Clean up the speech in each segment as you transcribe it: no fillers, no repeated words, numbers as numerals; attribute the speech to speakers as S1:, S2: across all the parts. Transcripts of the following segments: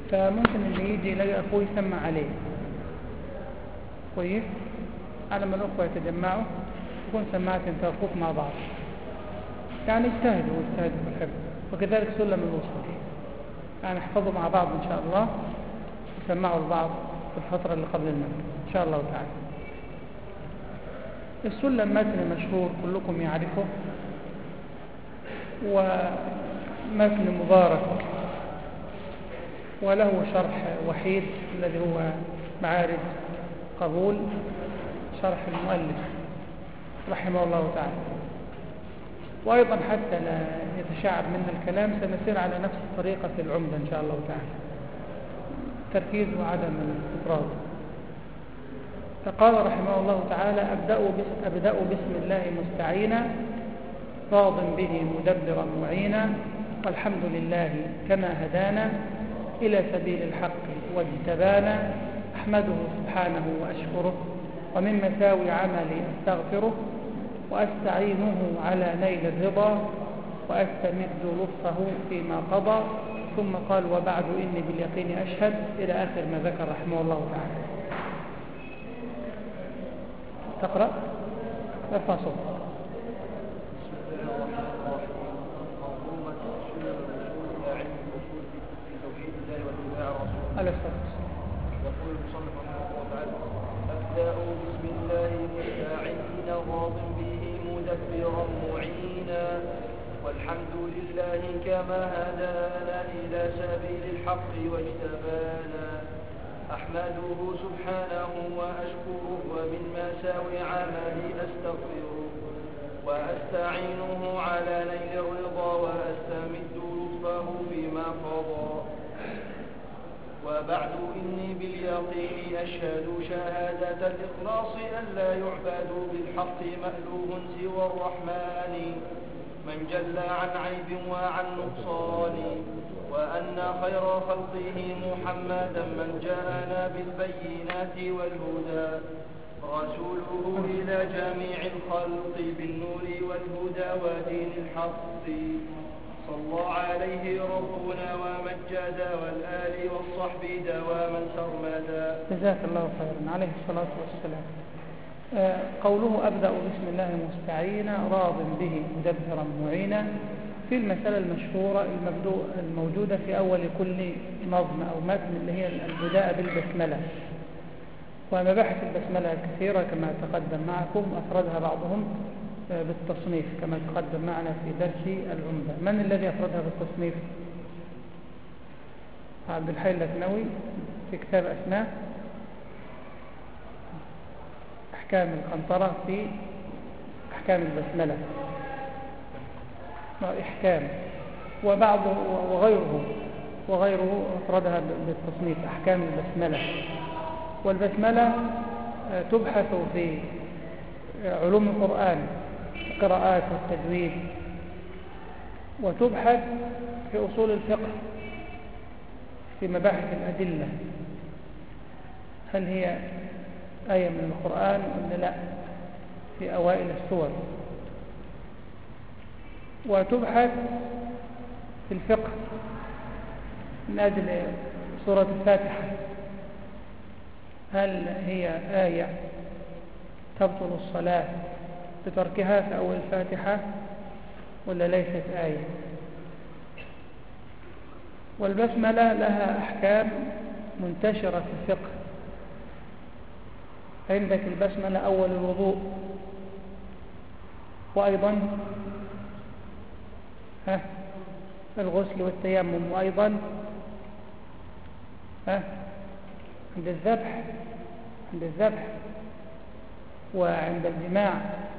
S1: فممكن اللي يجي يلاقي أخوه يسمع عليه كويس، على ما الأخوة يتجمعوا يكون سماعة انت أخوك مع بعض، يعني اجتهدوا في الحفظ. وكذلك سلم الوصول، يعني احفظوا مع بعض إن شاء الله وسمعوا البعض في الفترة اللي قبل المغرب إن شاء الله تعالى. السلم متن مشهور كلكم يعرفه، ومتن مبارك، وله شرح وحيد الذي هو معارج قبول، شرح المؤلف رحمه الله تعالى. وأيضا حتى لا يتشعب منا الكلام سنسير على نفس الطريقة في العمدة إن شاء الله تعالى، تركيز وعدم الاستطراد. فقال رحمه الله تعالى: أبدأ بسم الله مستعينا، راض به مدبرا معينا، والحمد لله كما هدانا إلى سبيل الحق واجتبانا، أحمده سبحانه وأشكره، ومن مساوي عملي أستغفره، وأستعينه على نيل الرضا، وأستمد لطفه فيما قضى. ثم قال: وبعد إني باليقين أشهد، إلى آخر ما ذكر رحمه الله تعالى. تقرأ ارفع صوتك. على الصوت.
S2: يقول المصنف رحمه الله تعالى: أبدأ بسم الله مستعينا، راض به مدبرا معينا، والحمد لله كما هدانا إلى سبيل الحق واجتبانا، أحمده سبحانه وأشكره، ومن مساوي عملي أستغفره، وأستعينه على نيل الرضا، وأستمد لطفه فيما قضى. وبعد إني باليقين أشهد شهادة الإخلاص أن لا يعبد بالحق مألوه سوى الرحمن، من جل عن عيب وعن نقصان، وأن خير خلقه محمدا من جاءنا بالبينات والهدى، رسوله إلى جميع الخلق بالنور والهدى ودين الحق، صلى عليه ربنا ومجد، والآل والصحب دواما سرمدا.
S1: جزاك الله خيرا. عليه الصلاة والسلام. قوله أبدأ بسم الله مستعينا، راض به مدبرا معينا، في المسألة المشهورة الموجودة في أول كل نظم أو متن، اللي هي البداء بالبسملة. ومباحث البسملة كثيرة كما تقدم معكم، أفردها بعضهم بالتصنيف كما تقدم معنا في درس العمدة. من الذي أفردها بالتصنيف؟ عبد الحي اللثنوي في كتاب أسماء أحكام القنطرة في أحكام البسملة إحكام، وبعضه وغيره أفردها بالتصنيف أحكام البسملة. والبسملة تبحث في علوم القرآن، القراءات والتجويد، وتبحث في أصول الفقه في مباحث الأدلة، هل هي آية من القرآن ولا لا، في أوائل السور. وتبحث في الفقه من أجل سورة الفاتحة، هل هي آية تبطل الصلاة بتركها في أول الفاتحة ولا ليست آية. والبسملة لها أحكام منتشرة في الفقه. عندك البسملة أول الوضوء، وأيضا الغسل والتيمم، وأيضا عند الذبح وعند الجماع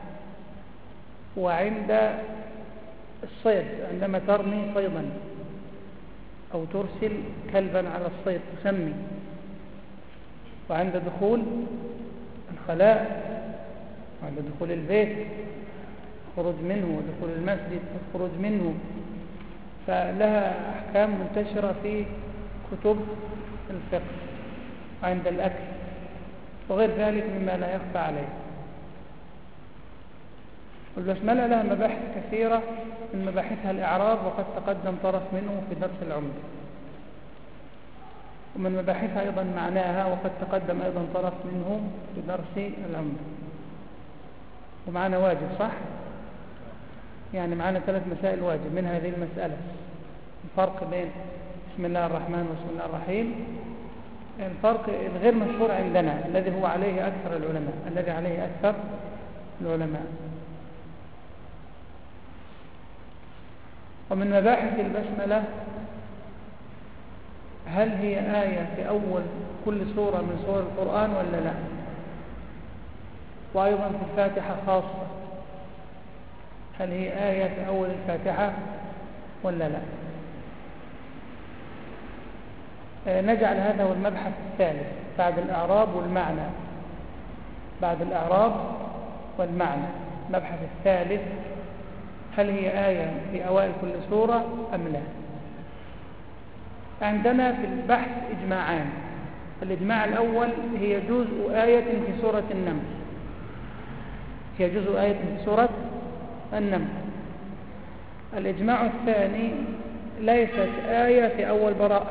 S1: وعند الصيد، عندما ترمي صيدا أو ترسل كلبا على الصيد تسمي، وعند دخول الخلاء وعند دخول البيت خروج منه، ودخول المسجد والخروج منه. فلها أحكام منتشرة في كتب الفقه، وعند الأكل وغير ذلك مما لا يخفى عليه. والبسملة لها مباحث كثيرة، من مباحثها الإعراب، وقد تقدم طرف منه في درس العمدة. ومن مباحثها أيضا معناها، وقد تقدم أيضا طرف منه في درس العمدة. ومعنا واجب صح؟ يعني معنا 3 مسائل واجب من هذه المسألة. الفرق بين بسم الله الرحمن وبسم الله الرحيم، الفرق الغير مشهور عندنا الذي هو عليه أكثر العلماء. ومن مباحث البسملة هل هي آية في أول كل سورة من سور القرآن ولا لا؟ وأيضا في الفاتحة خاصة، هل هي آية في أول الفاتحة ولا لا؟ نجعل هذا هو المبحث الثالث بعد الإعراب والمعنى. المبحث الثالث هل هي آية في أوائل كل سورة أم لا؟ عندنا في البحث إجماعان. الإجماع الأول هي جزء آية في سورة النمل. الإجماع الثاني ليست آية في أول براءة،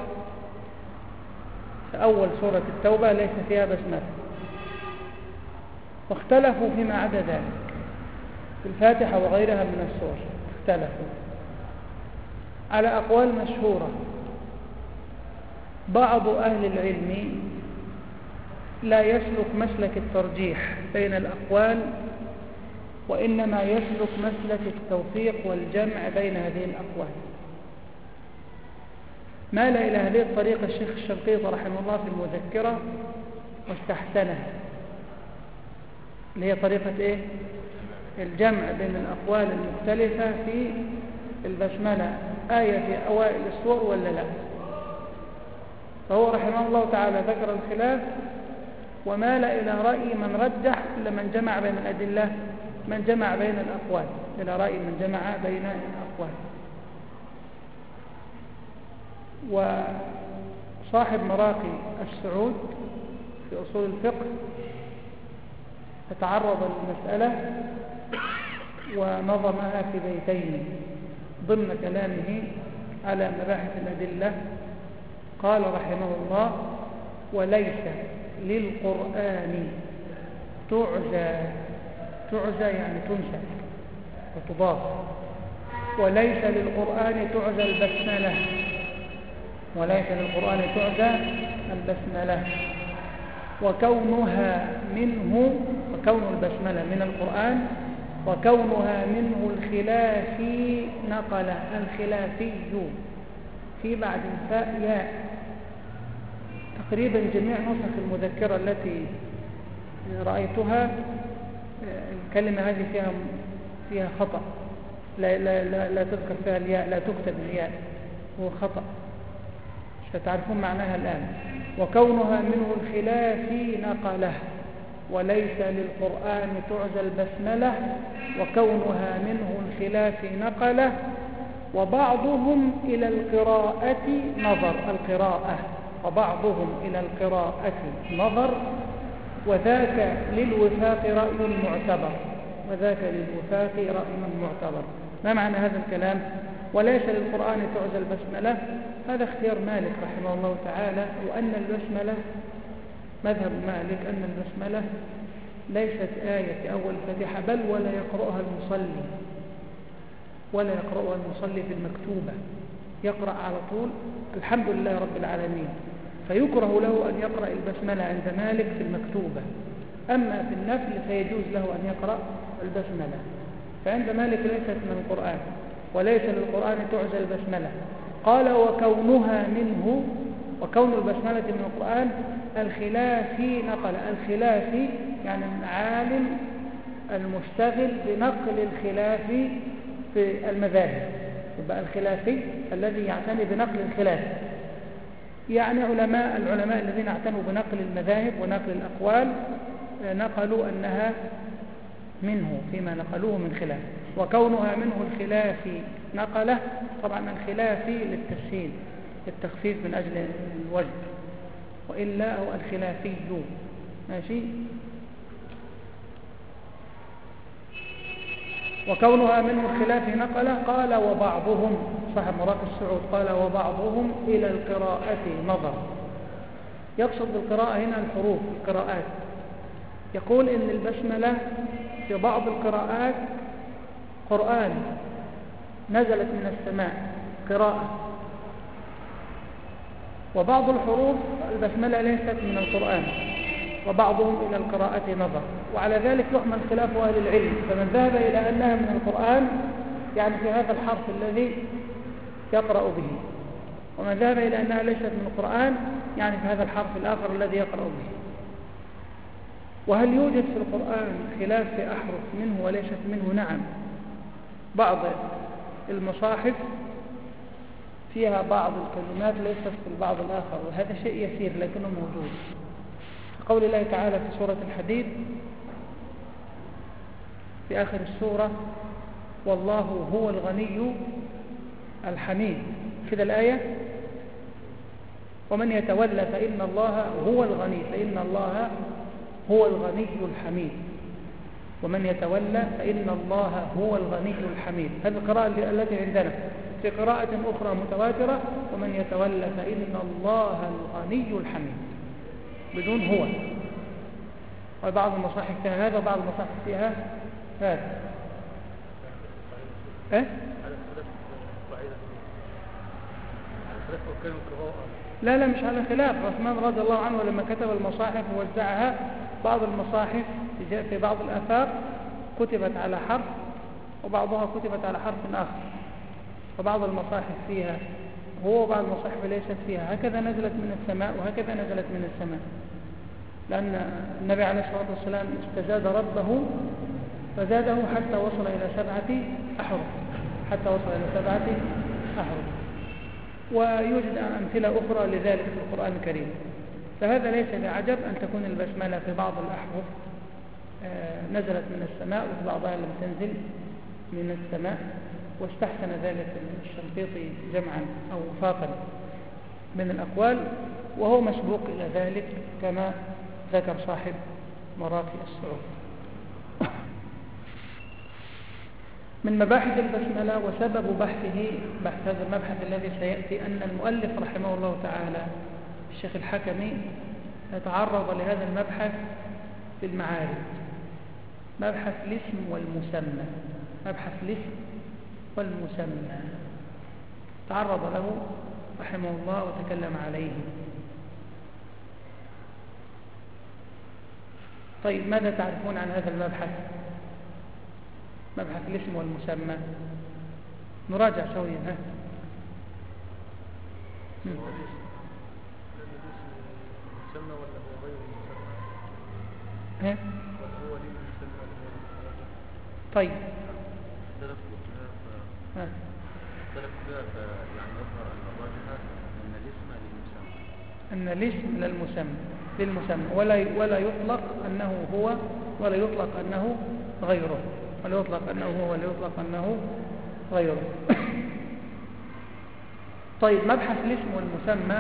S1: في أول سورة التوبة ليس فيها بسملة. واختلفوا فيما عدا ذلك في الفاتحة وغيرها من السور، اختلفوا على أقوال مشهورة. بعض أهل العلم لا يسلك مسلك الترجيح بين الأقوال، وإنما يسلك مسلك التوفيق والجمع بين هذه الأقوال. مال إلى هذه الطريقة الشيخ الشنقيطي رحمه الله في المذكرة واستحسنها، اللي هي طريقة الجمع بين الأقوال المختلفة في البسملة، آية في أوائل السور ولا لا. فهو رحمه الله تعالى ذكر الخلاف ومال إلى رأي من رجح إلا من جمع بين الأدلة، من جمع بين الأقوال، إلى رأي من جمع بين الأقوال. وصاحب مراقي السعود في أصول الفقه تتعرض للمسألة ونظمها في بيتين ضمن كلامه على مباحث الأدلة. قال رحمه الله: وليس للقرآن تعزى يعني تنسى وتضاف، وليس للقرآن تعزى البسملة، وليس للقرآن تعزى البسملة. وكونها منه، وكون البسملة من القرآن، وكونها منه الخلافي نقل الخلافي في بعد الفاء ياء. تقريبا جميع نسخ المذكرة التي رأيتها الكلمة هذه فيها خطأ، لا تذكر فيها الياء، لا تكتب الياء، هو خطأ، ستعرفون معناها الآن. وكونها منه الخلافي نقله، وليس للقرآن تعزى البسملة، وكونها منه الخلافي نقله. وبعضهم إلى القراءة نظر، وبعضهم إلى القراءة نظر، وذاك للوفاق رأي معتبر. ما معنى هذا الكلام؟ وليس للقرآن تعزى البسملة، هذا اختيار مالك رحمه الله تعالى، وأن البسملة مذهب مالك أن البسملة ليست آية في أول الفاتحة، بل ولا يقرأها المصلي في المكتوبة، يقرأ على طول الحمد لله رب العالمين، فيكره له أن يقرأ البسملة عند مالك في المكتوبة. أما في النفل فيجوز له أن يقرأ البسملة. فعند مالك ليست من القرآن، وليس للقرآن تعزى البسملة. قال: وكونها منه، وكون البسملة من القرآن الخلافي نقل. الخلافي يعني العالم المشتغل بنقل الخلاف في المذاهب، يبقى الخلافي الذي يعتني بنقل الخلاف، يعني العلماء الذين اعتنوا بنقل المذاهب ونقل الأقوال نقلوا أنها منه فيما نقلوه من خلاف. وكونها منه الخلافي نقله، طبعا الخلافي للتسهيل، للتخفيف من أجل الوجه، وإلا هو الخلافي. ماشي. وكونها منه الخلاف نقله. قال: وبعضهم، صاحب مراقي السعود قال: وبعضهم إلى القراءة نظر. يقصد بالقراءة هنا الحروف، القراءات. يقول إن البسملة في بعض القراءات قرآن نزلت من السماء قراءة، وبعض الحروف البسملة ليست من القرآن، وبعضهم إلى القراءة نظر، وعلى ذلك يحمل خلاف أهل العلم. فمن ذهب إلى أنها من القرآن يعني في هذا الحرف الذي يقرأ به، ومن ذهب إلى أنها ليست من القرآن يعني في هذا الحرف الآخر الذي يقرأ به. وهل يوجد في القرآن خلاف في أحرف منه وليست منه؟ نعم، بعض المصاحف فيها بعض الكلمات ليست في البعض الآخر، وهذا شيء يسير لكنه موجود. قول الله تعالى في سورة الحديد في آخر السورة: والله هو الغني الحميد، كده الآية. ومن يتولى فإن الله هو الغني، فإن الله هو الغني الحميد. ومن يتولى فإن الله هو الغني الحميد. هذه القراءة التي عندنا. في قراءة أخرى متواترة: ومن يتولى فإن الله الغني الحميد، بدون هو. وبعض المصاحف فيها هذا وبعض المصاحف فيها هذا. لا مش على خلاف. عثمان رضي الله عنه لما كتب المصاحف ووزعها، بعض المصاحف في بعض الآفاق كتبت على حرف وبعضها كتبت على حرف آخر، وبعض المصاحف فيها هو وبعض المصاحف ليست فيها. هكذا نزلت من السماء وهكذا نزلت من السماء، لأن النبي عليه الصلاة والسلام استزاد ربه فزاده حتى وصل إلى 7 أحرف. ويوجد أمثلة أخرى لذلك في القرآن الكريم. فهذا ليس بعجب أن تكون البسملة في بعض الأحرف نزلت من السماء وفي بعضها لم تنزل من السماء. واستحسن ذلك الشنقيطي جمعا أو وفاقا من الأقوال، وهو مسبوق إلى ذلك كما ذكر صاحب مراقي الصعود. من مباحث البسملة وسبب بحثه، بحث هذا المبحث الذي سيأتي، أن المؤلف رحمه الله تعالى الشيخ الحكمي يتعرض لهذا المبحث في المعارف، مبحث الاسم والمسمى. مبحث الاسم والمسمى تعرض له رحمه الله وتكلم عليه. طيب، ماذا تعرفون عن هذا المبحث؟ مبحث الاسم والمسمى نراجع سويا. طيب، أن الاسم للمسمى ولا يطلق أنه هو ولا يطلق أنه غيره، ولا يطلق أنه هو ولا يطلق أنه غيره. طيب، مبحث الاسم والمسمى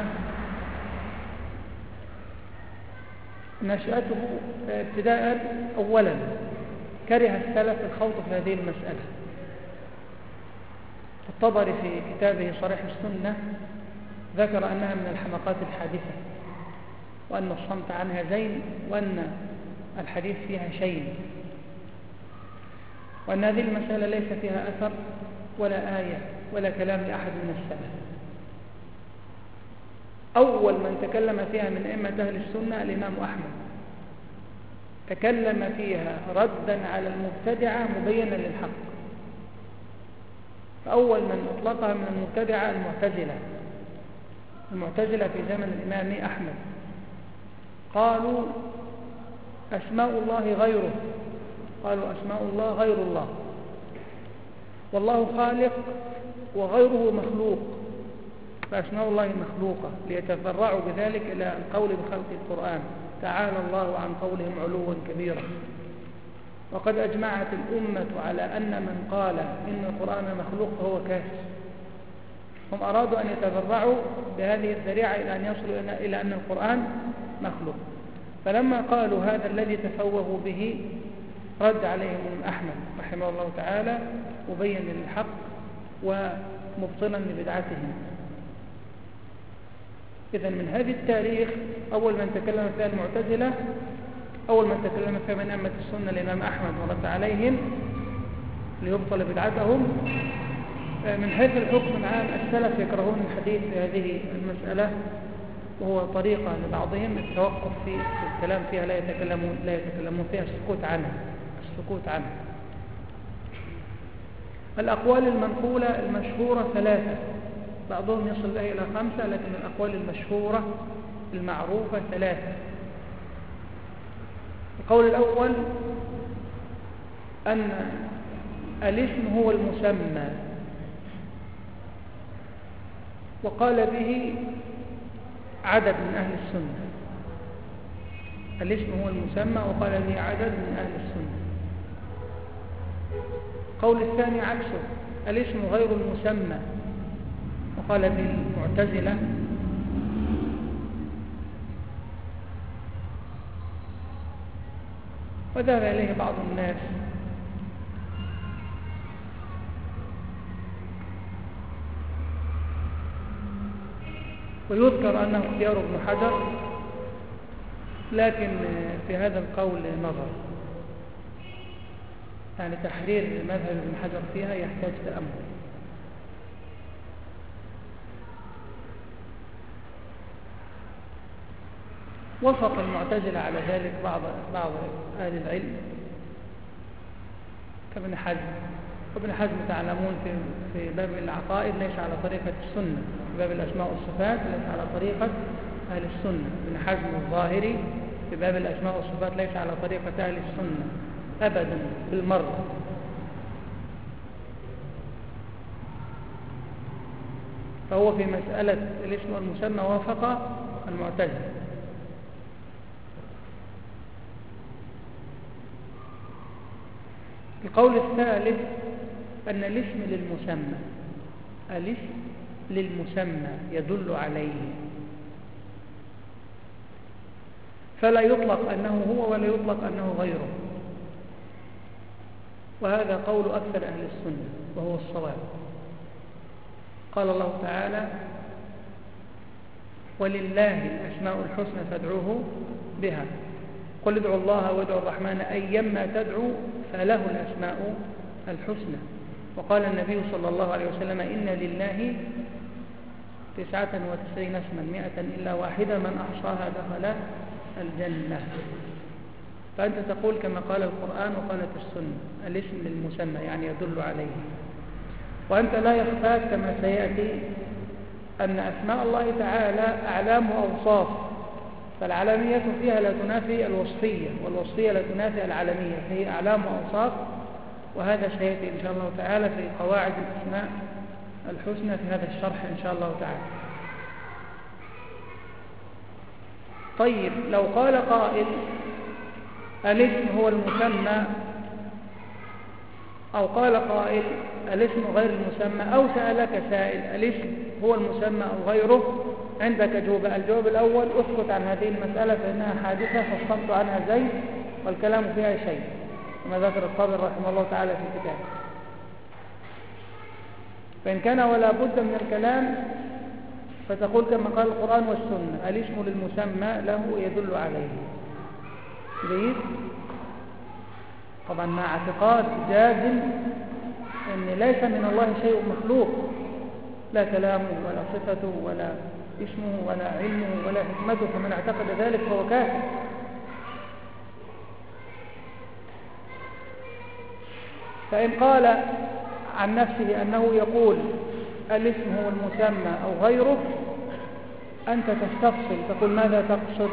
S1: نشأته ابتداء. أولا كره السلف الخوض في هذه المسألة. الطبري في كتابه صريح السنة ذكر أنها من الحمقات الحادثة، وأن الصمت عنها زين، وأن الحديث فيها شيء، وأن هذه المسألة ليس فيها أثر ولا آية ولا كلام لأحد من السلف. أول من تكلم فيها من أئمة أهل السنة الإمام أحمد، تكلم فيها ردا على المبتدعة مبينا للحق. فأول من أطلقها من المبتدعة المعتزلة في زمن الإمام أحمد، قالوا أسماء الله غيره، قالوا أسماء الله غير الله، والله خالق وغيره مخلوق، فأسماء الله مخلوقة، ليتفرعوا بذلك إلى القول بخلق القرآن. تعالى الله عن قولهم علوا كبيرا. وقد أجمعت الأمة على أن من قال إن القرآن مخلوق فهو كافر. هم أرادوا أن يتفرعوا بهذه الذريعة إلى أن يصلوا إلى أن القرآن مخلوق. فلما قالوا هذا الذي تفوهوا به، رد عليهم أحمد رحمه الله تعالى مبين للحق ومبطلا لبدعتهم. إذن من هذه التاريخ أول من تكلم فيها المعتزلة، أول من تكلم فيها من أئمة السنة الإمام أحمد ورد عليهم ليبطل بدعتهم. من حيث الحكم العام السلف يكرهون الحديث في هذه المسألة، وهو طريقة لبعضهم التوقف في الكلام فيها، لا يتكلمون فيها، السكوت عنها. الأقوال المنقولة المشهورة 3، بعضهم يصل لها إلى 5، لكن الأقوال المشهورة المعروفة 3. القول الأول أن الاسم هو المسمى، وقال به عدد من أهل السنة. الاسم هو المسمى وقال به عدد من أهل السنة. القول الثاني عكسه، الاسم غير المسمى، وقال به المعتزلة. وذهب إليه بعض الناس. ويذكر أنه اختيار ابن حجر، لكن في هذا القول نظر، يعني تحرير مذهب ابن حجر فيها يحتاج تأمل. وافق المعتزلة على ذلك بعض أهل العلم كابن حزم. وابن حزم تعلمون في باب العقائد ليس على طريقة السنة، في باب الأسماء والصفات ليس على طريقة أهل السنة. ابن حزم الظاهري في باب الأسماء والصفات ليس على طريقة أهل السنة أبدا بالمرة. فهو في مسألة الاسم والمسمى وافق المعتزلة. القول الثالث أن الاسم للمسمى، الاسم للمسمى يدل عليه، فلا يطلق أنه هو ولا يطلق أنه غيره. وهذا قول أكثر أهل السنة وهو الصواب. قال الله تعالى: ولله الأسماء الحسنى فادعوه بها، قل ادعوا الله وادعوا الرحمن أيما تدعوا فله الأسماء الحسنى. وقال النبي صلى الله عليه وسلم: إن لله 99 اسما 100 إلا واحدة من أحصاها دخل الجنة. فأنت تقول كما قال القرآن وقالت السنة، الاسم للمسمى يعني يدل عليه. وأنت لا يخفاك كما سيأتي أن أسماء الله تعالى أعلام وأوصاف، فالعلمية فيها لا تنافي الوصفية، والوصفية لا تنافي العلمية، فهي أعلام وأوصاف. وهذا سيأتي إن شاء الله تعالى في قواعد الأسماء الحسنى في هذا الشرح إن شاء الله تعالى. طيب، لو قال قائل الاسم هو المسمى، أو قال قائل الاسم غير المسمى، أو سألك سائل الاسم هو المسمى أو غيره، عندك جواب. الجواب الأول: اسكت عن هذه المسألة فإنها حادثة فصمت عنها زيد والكلام فيها شيء، كما ذكر الطابري رحمه الله تعالى في كتابه. فإن كان ولا بد من الكلام فتقول كما قال القرآن والسنة: الاسم للمسمى له يدل عليه. جيد؟ طبعا مع اعتقاد جازم أن ليس من الله شيء مخلوق، لا كلامه ولا صفته ولا اسمه ولا علمه ولا حكمته، فمن اعتقد ذلك فهو كافر. فإن قال عن نفسه أنه يقول الاسم هو المسمى أو غيره، أنت تستفصل تقول ماذا تقصد.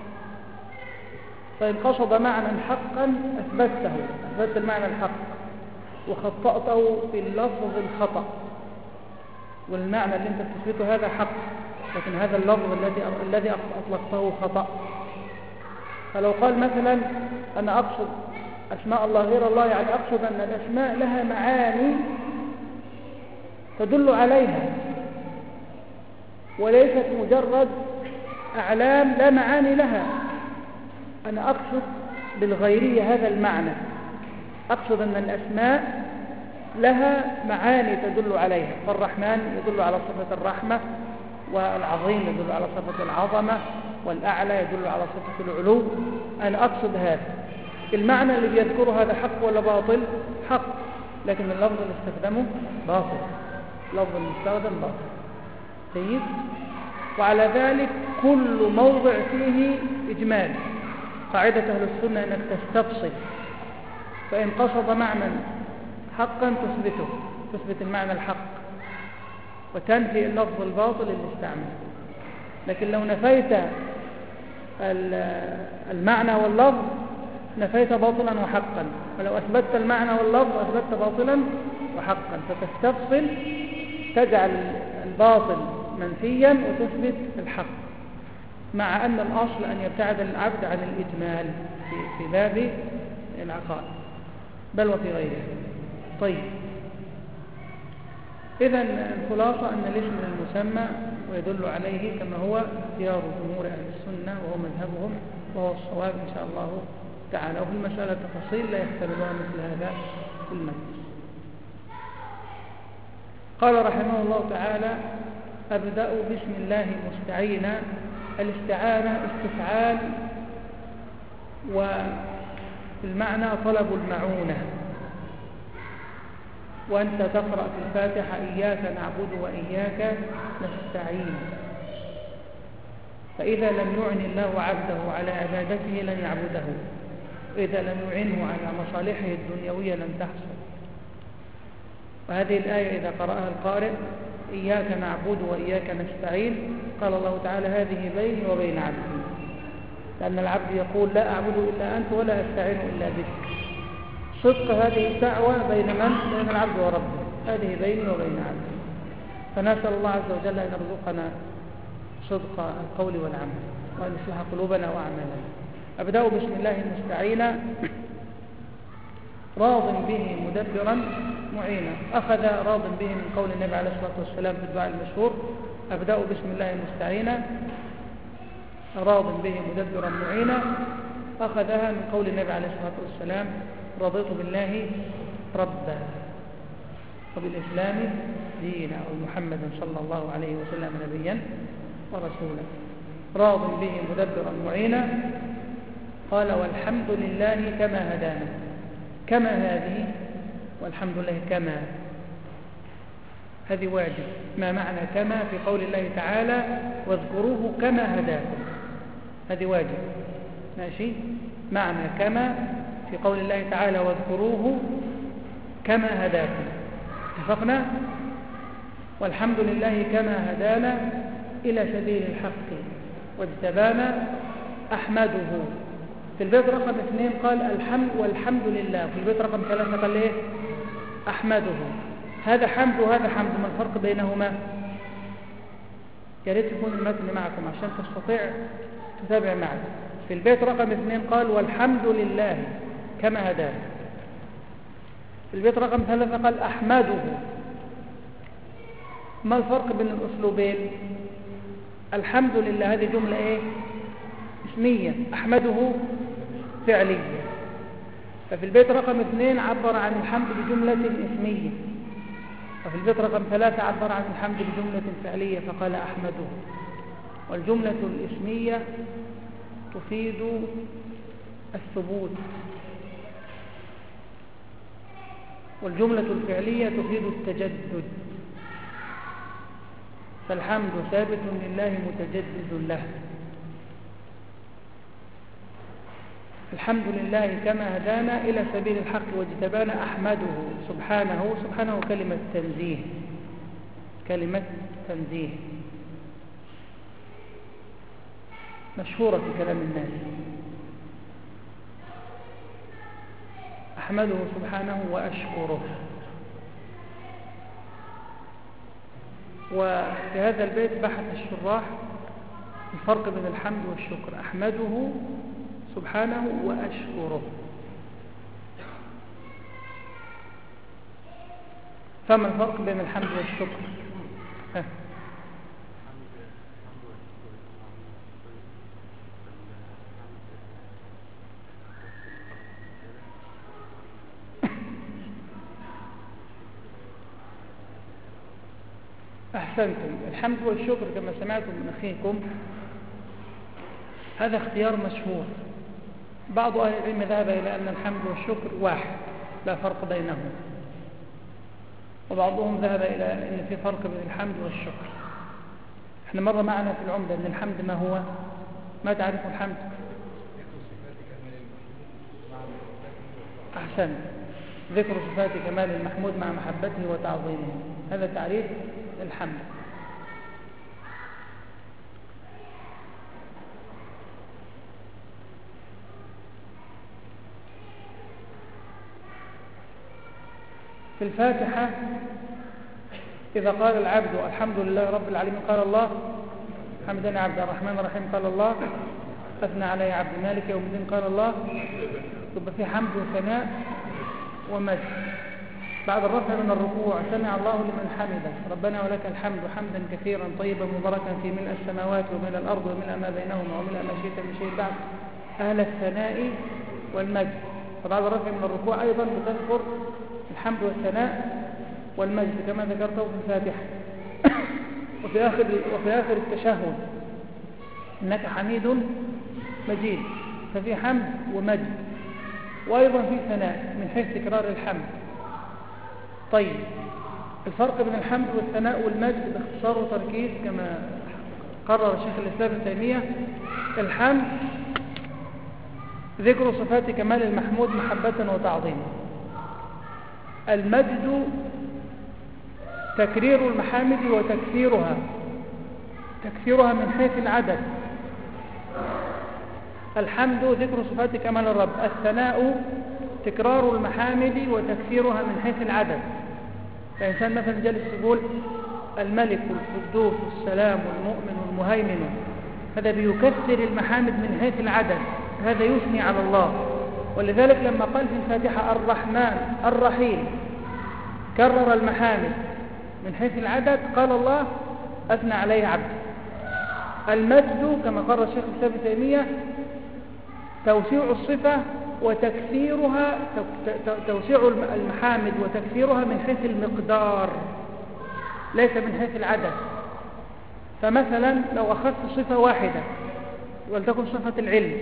S1: فإن قصد معنى حقا أثبت المعنى الحق وخطأته في اللفظ الخطأ، والمعنى اللي انت تثبته هذا حق، لكن هذا اللفظ الذي أطلقته خطأ. فلو قال مثلا أنا أقصد أسماء الله غير الله، يعني أقصد أن الأسماء لها معاني تدل عليها وليست مجرد أعلام لا معاني لها. أنا أقصد بالغيرية هذا المعنى، أقصد أن الأسماء لها معاني تدل عليها، فالرحمن يدل على صفة الرحمة، والعظيم يدل على صفة العظمة، والأعلى يدل على صفة العلو. أنا أقصد هذا المعنى اللي بيذكره هذا حق ولا باطل؟ حق، لكن اللفظ اللي استخدمه باطل، اللفظ المستخدم باطل. طيب، وعلى ذلك كل موضع فيه إجمال. قاعدة أهل السنة أنك تستفصل، فإن قصد معنى حقا تثبت المعنى الحق وتنفي اللفظ الباطل اللي استعمل. لكن لو نفيت المعنى واللفظ نفيت باطلا وحقا، ولو أثبتت المعنى واللفظ أثبتت باطلا وحقا. فتستفصل، تجعل الباطل منفيا وتثبت الحق، مع أن الأصل أن يبتعد العبد عن الإجمال في باب العقائد بل وفي غيره. طيب، إذن الخلاصة أن الاسم المسمى ويدل عليه كما هو اختيار جمهور أهل السنة وهو مذهبهم وهو الصواب إن شاء الله تعالى. وفي المسألة تفاصيل لا يحتملها مثل هذا المجلس. قال رحمه الله تعالى: أبدأ بسم الله مستعينا. الاستعانة استفعال، والمعنى طلب المعونة. وأنت تقرأ في الفاتحة: إياك نعبد وإياك نستعين. فإذا لم يعن الله عبده على عبادته لن يعبده، وإذا لم يعنه على مصالحه الدنيوية لم تحصل. وهذه الآية إذا قرأها القارئ: إياك نعبد وإياك نستعين، قال الله تعالى: هذه بيني وبين عبدي. لأن العبد يقول: لا أعبد إلا أنت ولا أستعين إلا بك. صدق هذه الدعوة بين من؟ بين العبد وربه. هذه بيني وبين عبدي. فنسأل الله عز وجل أن يرزقنا صدق القول والعمل، وأن يصلح قلوبنا وأعمالنا. أبدأ بسم الله المستعين، راض به مدبرا معينا. أخذ راض به من قول النبي عليه الصلاة والسلام في الدعاء المشهور: أبدأ بسم الله المستعين راض به مدبرا معينا. أخذها من قول النبي عليه الصلاة والسلام: رضيت بالله ربا وبالإسلام دينا، ومحمد صلى الله عليه وسلم نبيا ورسولا. راض به مدبرا معينا. قال: والحمد لله كما هدانا. كما هذه، والحمد لله كما، هذه واجب. ما معنى كما في قول الله تعالى: واذكروه كما هداكم؟ هذه واجب، ماشي. معنى كما في قول الله تعالى: واذكروه كما هداكم، اتفقنا. والحمد لله كما هدانا إلى سبيل الحق واجتبانا أحمده. في البيت رقم 2 قال: الحمد والحمد لله. في البيت رقم 3 قال إيه؟ أحمده. هذا حمد وهذا حمد، ما الفرق بينهما؟ يا ريت يكون المتن معكم عشان تستطيع تتابع معي. في البيت رقم 2 قال: والحمد لله كما هدانا. في البيت رقم 3 قال: أحمده. ما الفرق بين الأسلوبين؟ الحمد لله هذه جملة إيه؟ اسمية، أحمده فعلية. ففي البيت رقم 2 عبر عن الحمد بجملة اسمية، وفي البيت رقم 3 عبر عن الحمد بجملة فعلية فقال أحمده. والجملة الاسمية تفيد الثبوت، والجملة الفعلية تفيد التجدد. فالحمد ثابت لله متجدد له. الحمد لله كما هدانا إلى سبيل الحق واجتبانا أحمده سبحانه. سبحانه كلمة تنزيه، كلمة تنزيه مشهورة في كلام الناس. أحمده سبحانه وأشكره. وفي هذا البيت بحث الشراح الفرق بين الحمد والشكر. أحمده سبحانه وأشكره. فما الفرق بين الحمد والشكر؟ أحسنتم. الحمد والشكر كما سمعتم من أخيكم هذا اختيار مشهور. بعض أهل العلم ذهب إلى أن الحمد والشكر واحد لا فرق بينهم، وبعضهم ذهب إلى أن في فرق بين الحمد والشكر. احنا مرة معنا في العمدة أن الحمد ما هو؟ ما تعرف الحمد؟ أحسن، ذكر صفات كمال المحمود مع محبته وتعظيمه، هذا تعريف الحمد. في الفاتحة إذا قال العبد الحمد لله رب العالمين قال الله حمدنا عبد الرحمن الرحيم قال الله أثنى علي عبد مالك يوم الدين قال الله، يبقى في حمد وثناء ومجد. بعد الرفع من الركوع سمع الله لمن حمده ربنا ولك الحمد حمدا كثيرا طيبا مباركا في ملء السماوات وملء الأرض وملء ما بينهما وملء ما شئت من شيء بعد أهل الثناء والمجد. فبعد الرفع من الركوع أيضا بتذكر الحمد والثناء والمجد كما ذكرته في الفاتحة. وفي آخر التشهد إنك حميد مجيد، ففي حمد ومجد، وأيضا في ثناء من حيث تكرار الحمد. طيب، الفرق بين الحمد والثناء والمجد باختصار وتركيز كما قرر شيخ الإسلام ابن تيمية: الحمد ذكر صفات كمال المحمود محبة وتعظيما، المجد تكرير المحامد وتكثيرها من حيث العدد. الحمد ذكر صفات كمال الرب، الثناء تكرار المحامد وتكثيرها من حيث العدد. فإنسان مثلا جالس يقول الملك والقدوس والسلام والمؤمن والمهيمن، هذا بيكثر المحامد من حيث العدد، هذا يثني على الله. ولذلك لما قال في الفاتحة الرحمن الرحيم كرر المحامد من حيث العدد، قال الله أثنى عليه عبد. المجد كما قرر الشيخ الإسلام ابن تيمية توسيع الصفة وتكثيرها، توسيع المحامد وتكثيرها من حيث المقدار ليس من حيث العدد. فمثلا لو أخذت صفة واحدة ولتكن صفة العلم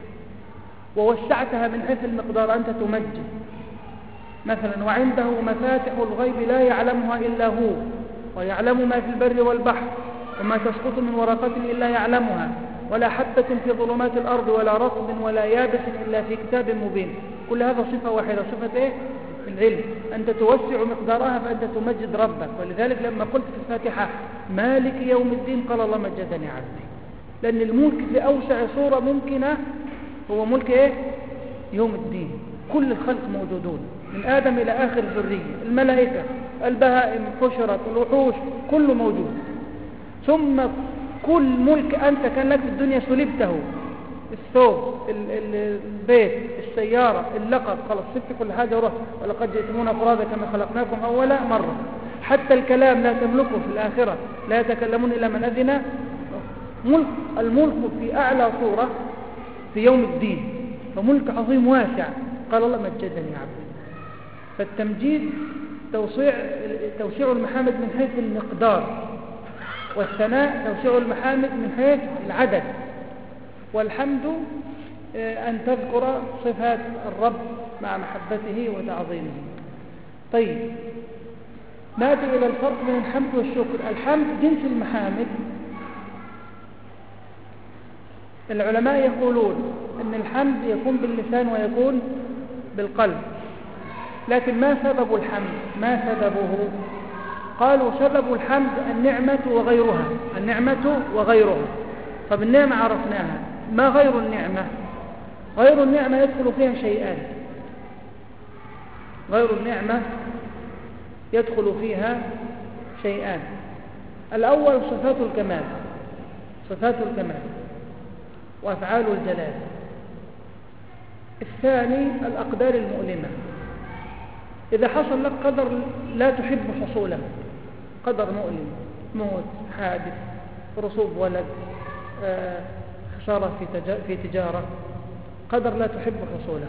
S1: ووسعتها من حيث المقدار أنت تمجد. مثلا وعنده مفاتح الغيب لا يعلمها إلا هو ويعلم ما في البر والبحر وما تسقط من ورقة إلا يعلمها ولا حبة في ظلمات الأرض ولا رطب ولا يابس إلا في كتاب مبين. كل هذا صفة واحدة، صفة إيه؟ العلم. أنت توسع مقدارها فأنت تمجد ربك. ولذلك لما قلت في الفاتحة مالك يوم الدين قال الله مجدني عبدي، لأن الملك في أوسع صورة ممكنة هو ملك إيه؟ يوم الدين. كل الخلق موجودون من آدم إلى آخر الذرية، الملائكة، البهائم، حشرة، الوحوش، كله موجود. ثم كل ملك أنت كان لك في الدنيا سلبته، الثوب، البيت، السيارة، اللقب، خلاص سبت كل حاجة ورحت. ولقد جئتمونا فرادا كما خلقناكم أول مرة. حتى الكلام لا تملكه في الآخرة، لا يتكلمون إلا من أذن. الملك في أعلى صورة في يوم الدين، فملك عظيم واسع. قال الله مجدني عبدي. فالتمجيد توسيع المحامد من حيث المقدار، والثناء توسيع المحامد من حيث العدد، والحمد أن تذكر صفات الرب مع محبته وتعظيمه. طيب، نأتي إلى الفرق بين الحمد والشكر. الحمد جنس المحامد. العلماء يقولون أن الحمد يكون باللسان ويكون بالقلب، لكن ما سبب الحمد؟ ما سببه؟ قالوا سبب الحمد النعمة وغيرها، النعمة وغيرها. طب النعمة عرفناها، ما غير النعمة؟ غير النعمة يدخل فيها شيئان. غير النعمة يدخل فيها شيئان. الأول صفات الكمال، صفات الكمال وأفعال الجلال. الثاني الأقدار المؤلمة. إذا حصل لك قدر لا تحب حصوله، قدر مؤلم، موت، حادث، رسوب ولد، خسارة في تجارة، قدر لا تحب حصوله،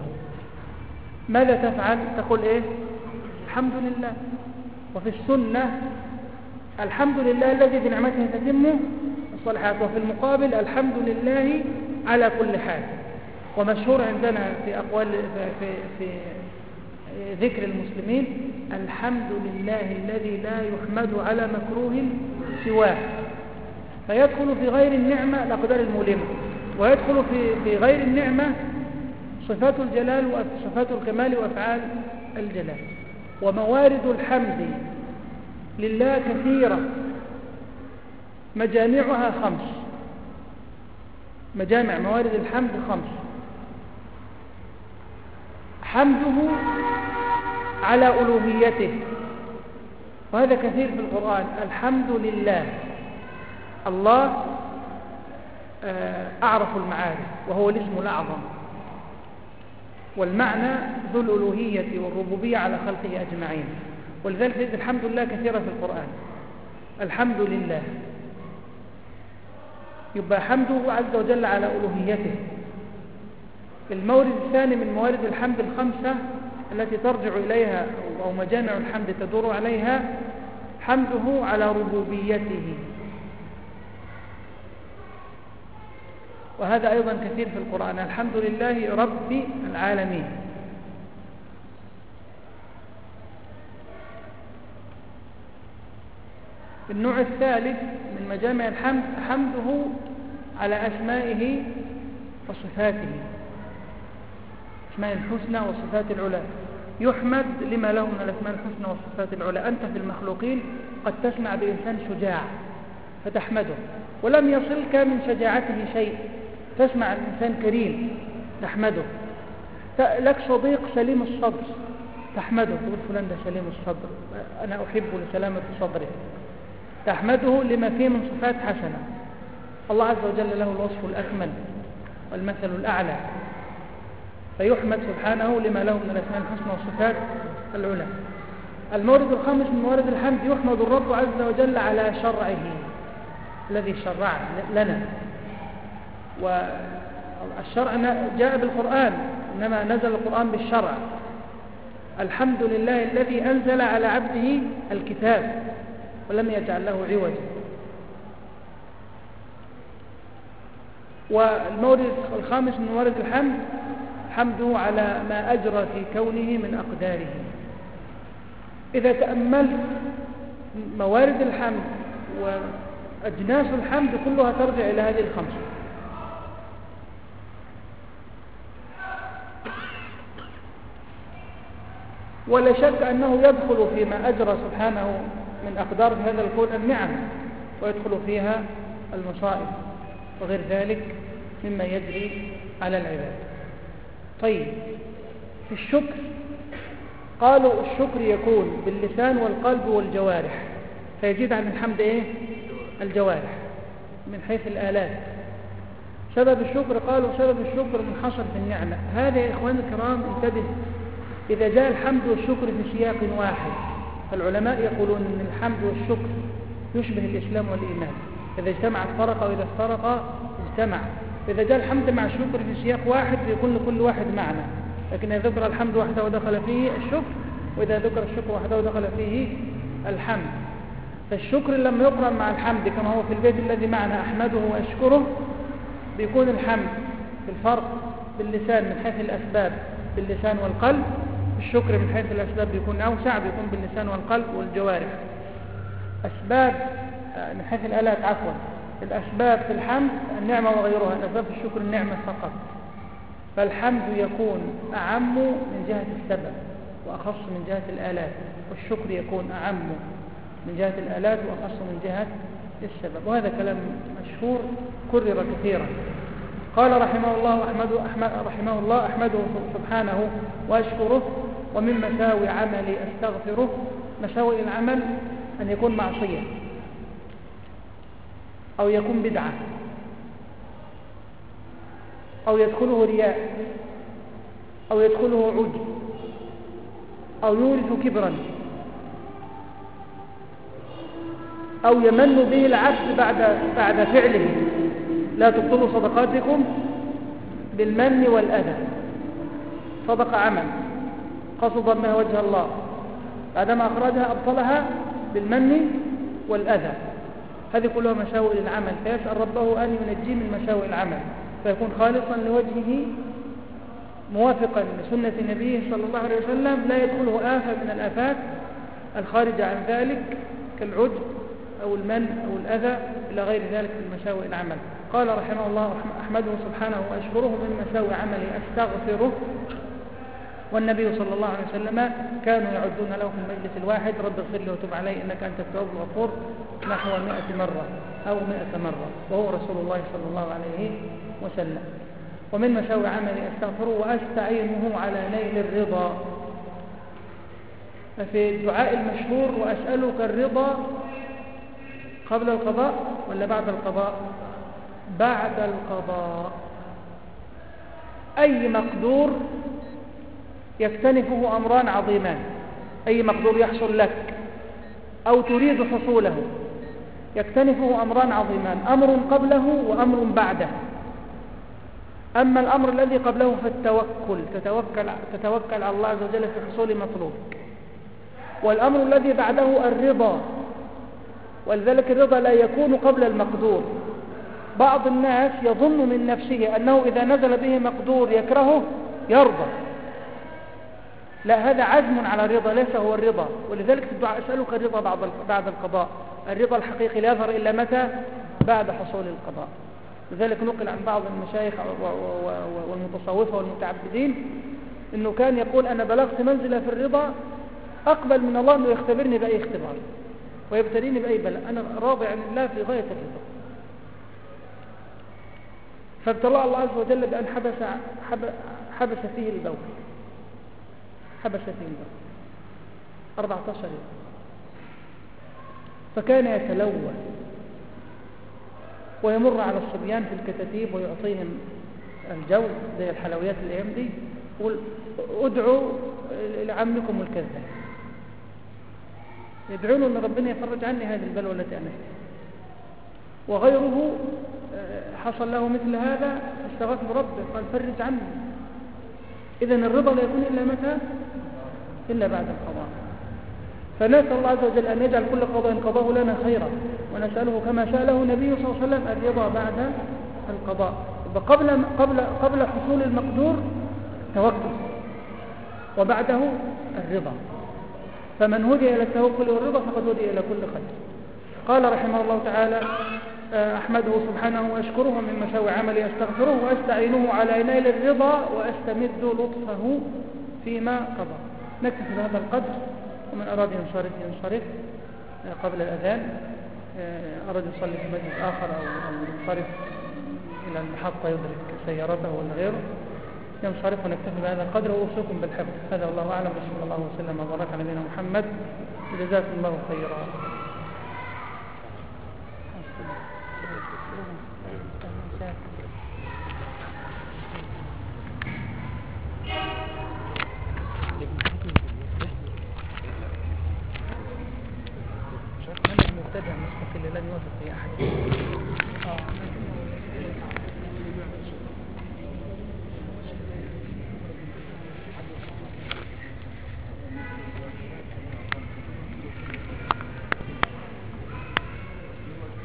S1: ماذا تفعل؟ تقول إيه؟ الحمد لله. وفي السنة الحمد لله الذي بنعمته تتم الصالحات، وفي المقابل الحمد لله على كل حال. ومشهور عندنا في أقوال في ذكر المسلمين: الحمد لله الذي لا يحمد على مكروه سواه. فيدخل في غير النعمة الأقدار المؤلمة، ويدخل في غير النعمة صفات الجلال وصفات الكمال وأفعال الجلال. وموارد الحمد لله كثيرة، مجامعها 5. مجامع موارد الحمد 5: حمده على ألوهيته، وهذا كثير في القرآن. الحمد لله، الله أعرف المعارف، وهو الاسم الأعظم، والمعنى ذو الألوهية والربوبية على خلقه أجمعين. ولذلك تجد الحمد لله كثيرة في القرآن. الحمد لله يبقى حمده عز وجل على ألوهيته. المورد الثاني من موارد الحمد 5 التي ترجع إليها أو مجامع الحمد تدور عليها: حمده على ربوبيته، وهذا أيضا كثير في القرآن. الحمد لله رب العالمين. النوع الثالث من مجامع الحمد: حمده على أسمائه وصفاته، أسماء الحسنى والصفات العلى. يحمد لما له من الأسماء الحسنى والصفات العلى. أنت في المخلوقين قد تسمع بإنسان شجاع فتحمده، ولم يصلك من شجاعته شيء، تسمع الإنسان كريم تحمده. لك صديق سليم الصدر تحمده، تقول فلان ده سليم الصدر، أنا أحب لسلامة صدره، تحمده لما فيه من صفات حسنة. الله عز وجل له الوصف الأكمل والمثل الأعلى، فيحمد سبحانه لما له من الأسماء الحسنى والصفات العلى. المورد الخامس من موارد الحمد: يحمد الرب عز وجل على شرعه الذي شرع لنا. والشرع جاء بالقرآن، إنما نزل القرآن بالشرع. الحمد لله الذي أنزل على عبده الكتاب ولم يجعل له عوجا. والمورد الخامس من موارد الحمد: حمده على ما أجرى في كونه من أقداره. إذا تأملت موارد الحمد وأجناس الحمد كلها ترجع إلى هذه ال5. ولا شك أنه يدخل فيما أجرى سبحانه من أقدار في هذا الكون النعم، ويدخل فيها المصائب وغير ذلك مما يجري على العباد. طيب، في الشكر قالوا الشكر يكون باللسان والقلب والجوارح، فيزيد عن الحمد إيه؟ الجوارح من حيث الآلات. سبب الشكر قالوا سبب الشكر منحصر في النعمة. هذا يا إخواني الكرام انتبه، إذا جاء الحمد والشكر في سياق واحد، فالعلماء يقولون أن الحمد والشكر يشبه الإسلام والإيمان، إذا اجتمعت فرق وإذا افترق اجتمع. إذا جاء الحمد مع الشكر في سياق واحد فيكون لكل واحد معنى، لكن إذا ذكر الحمد وحده ودخل فيه الشكر، وإذا ذكر الشكر وحده ودخل فيه الحمد. فالشكر لما يقرن مع الحمد كما هو في البيت الذي معنا: أحمده وأشكره، بيكون الحمد في الفرق باللسان من حيث الأسباب باللسان والقلب، الشكر من حيث الأسباب بيكون أوسع، بيكون باللسان والقلب والجوارح. أسباب من حيث الآلات، عفوا، الأسباب في الحمد النعمة وغيرها، الأسباب في الشكر النعمة فقط. فالحمد يكون أعم من جهة السبب وأخص من جهة الآلات، والشكر يكون أعم من جهة الآلات وأخص من جهة السبب. وهذا كلام مشهور كرر كثيرا. قال رحمه الله: أحمده سبحانه وأشكره، ومن مساوي عملي أستغفره. مساوي العمل أن يكون معصية، أو يكون بدعة، أو يدخله رياء، أو يدخله عجب، أو يورث كبرا، أو يمن به العبد بعد فعله. لا تبطلوا صدقاتكم بالمن والأذى. صدق عمل قصد بها وجه الله، بعدما أخرجها أبطلها بالمن والأذى، هذه كلها مساوئ العمل، فيسأل ربه أن ينجيه من مساوئ العمل فيكون خالصا لوجهه موافقا لسنة نبيه صلى الله عليه وسلم، لا يدخله آفة من الآفات الخارجة عن ذلك كالعجب أو المن أو الأذى إلى غير ذلك من مساوئ العمل. قال رحمه الله: أحمده سبحانه وأشكره من مساوئ عملي أستغفره. والنبي صلى الله عليه وسلم كانوا يعدون له في المجلس الواحد: رب اغفر لي وتب علي إنك أنت التواب الغفور نحو 100 مرة أو 100 مرة، وهو رسول الله صلى الله عليه وسلم. ومن مساوئ عملي أستغفره وأستعينه على نيل الرضا. ففي الدعاء المشهور: وأسألك الرضا قبل القضاء ولا بعد القضاء؟ بعد القضاء. أي مقدور يكتنفه أمران عظيمان، أي مقدور يحصل لك أو تريد حصوله يكتنفه أمران عظيمان، أمر قبله وأمر بعده. أما الأمر الذي قبله فالتوكل، تتوكل على الله عز وجل في حصول مطلوب. والأمر الذي بعده الرضا، ولذلك الرضا لا يكون قبل المقدور. بعض الناس يظن من نفسه أنه إذا نزل به مقدور يكرهه يرضى، لا، هذا عزم على الرضا ليس هو الرضا. ولذلك في الدعاء: أسألك الرضا بعد القضاء. الرضا الحقيقي لا يظهر إلا متى؟ بعد حصول القضاء. لذلك نقل عن بعض المشايخ والمتصوفة والمتعبدين أنه كان يقول: أنا بلغت منزلة في الرضا أقبل من الله أنه يختبرني بأي اختبار ويبتليني بأي بلاء، أنا راضي عن الله في غاية الرضا. فابتلاه الله عز وجل بأن حبس فيه البول، 14 يوم، فكان يتلوى ويمر على الصبيان في الكتاتيب ويعطيهم الجو زي الحلويات الأيام دي، يقول: ادعوا لعمكم الكذاب، يدعون أن ربنا يفرج عني هذه البلوى التي أنا فيها. وغيره حصل له مثل هذا فاستغاث بربه قال: فرج عني. إذن الرضا لا يكون إلا متى؟ إلا بعد القضاء. فنسأل الله عز وجل أن يجعل كل قضاء قضاه لنا خيرا، ونسأله كما سأله النبي صلى الله عليه وسلم الرضا بعد القضاء. قبل حصول المقدور توكل، وبعده الرضا. فمن هدي إلى التوكل والرضا فقد هدي إلى كل خير. قال رحمه الله تعالى: أحمده سبحانه وأشكره من مساوي عملي أستغفره وأستعينه على نيل الرضا وأستمد لطفه فيما قضى. نكتفي بهذا القدر، ومن أراد ينصرف قبل الأذان، أراد يصلي في مجلس آخر أو ينصرف إلى المحطة يدرك سيارته ولا غيره ينصرف. ونكتفي بهذا القدر وأوصيكم بالحفظ. هذا والله أعلم، وصلى الله وسلم وبارك على نبينا محمد، وجزاكم الله خيرا. المبتدع مستقل لن يوافق في أحد.